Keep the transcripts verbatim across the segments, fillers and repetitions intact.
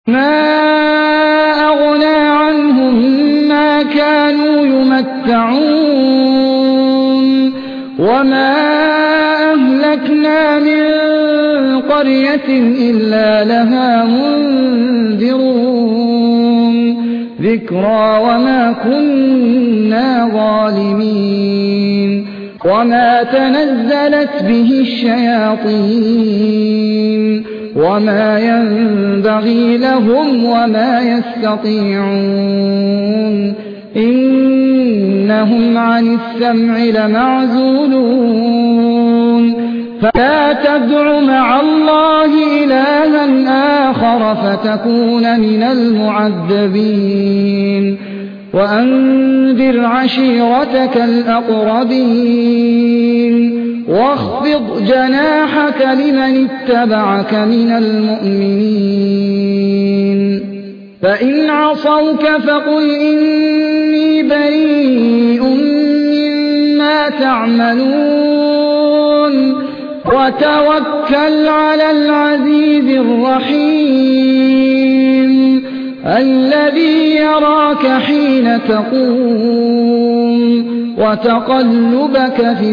ما أغنى عنهم ما كانوا يمتعون وما أهلكنا من قرية إلا لها منذرون ذكرى وما كنا ظالمين وما تنزلت به الشياطين وما ينبغي لهم وما يستطيعون إنهم عن السمع لمعزولون فلا تدع مع الله إلها آخر فتكون من المعذبين وأنذر عشيرتك الأقربين واخفض جناحك لمن اتبعك من المؤمنين فإن عصوك فقل إني بريء مما تعملون وتوكل على العزيز الرحيم الذي يراك حين تقوم وتقلبك في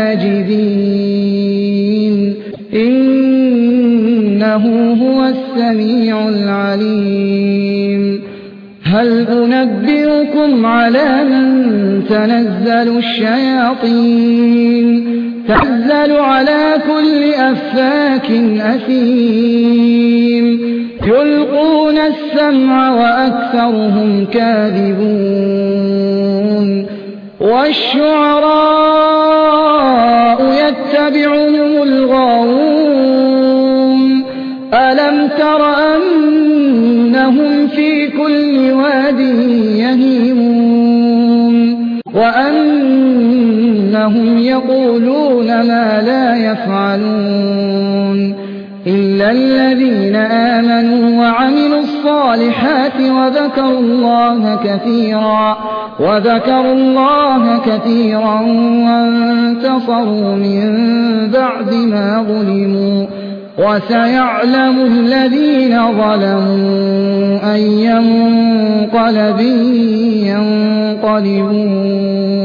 الساجدين إنه هو السميع العليم هل أنبئكم على من تنزل الشياطين تنزل على كل أفاك أثيم يلقون السمع وأكثرهم كاذبون والشعراء يتبعهم الغاوون ألم تر أنهم في كل واد يهيمون وأنهم يقولون ما لا يفعلون إلا الذين آمنوا وعملوا الصالحات وذكروا الله كثيرا وذكروا الله كثيرا وانتصروا من بعد ما ظلموا وسيعلم الذين ظلموا أي منقلب ينقلبون